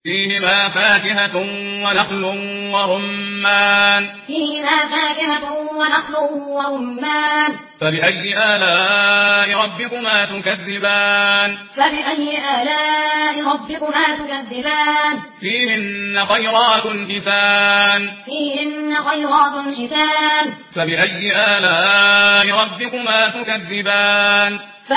فيهما فاكهة ونخل ورمان فبأي آلاء ربكما تكذبان فيهن خيرات حسان فبأي آلاء ربكما تكذبان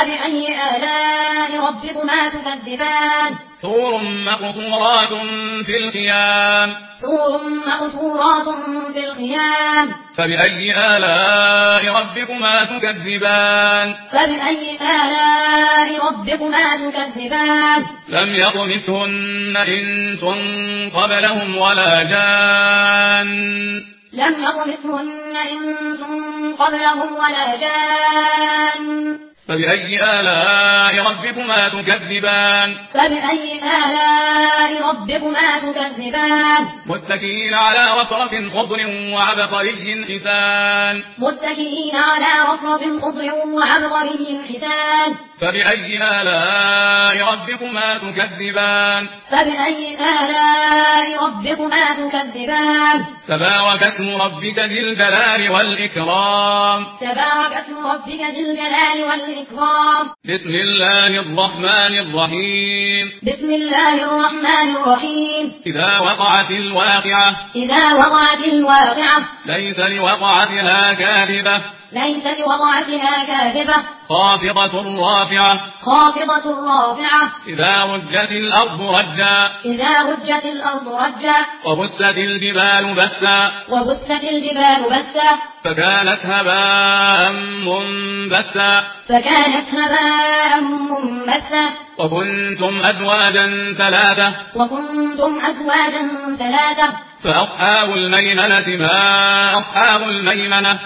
حور مقصورات في الخيام فبأي آلاء ربكما تكذبان لم يطمثهن إنس قبلهم ولا جان فبأي آلاء ربكما تكذبان متكئين على رفرف خضر وعبقري حسان فبأي آلاء ربكما تكذبان تبارك اسم ربك ذي الجلال والإكرام بسم الله الرحمن الرحيم إذا وقعت الواقعة ليس لوقعتها كاذبة خافضة رافعة إذا رجت الأرض رجا وبست الجبال بسا فكانت هباء منبثا وكنتم أزواجا ثلاثة فأصحاب الميمنة ما أصحاب الميمنة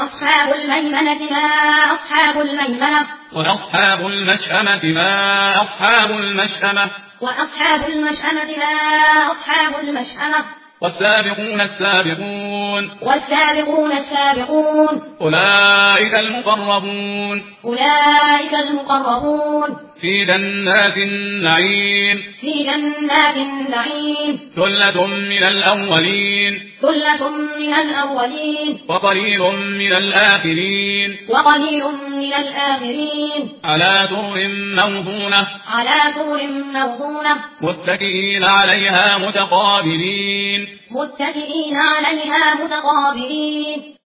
وأصحاب المشأمة ما أصحاب المشأمة والسابقون السابقون أولئك المقربون في جنات النعيم ثلة من الأولين وقليل من الآخرين على سرر موضونة متكئين عليها متقابلين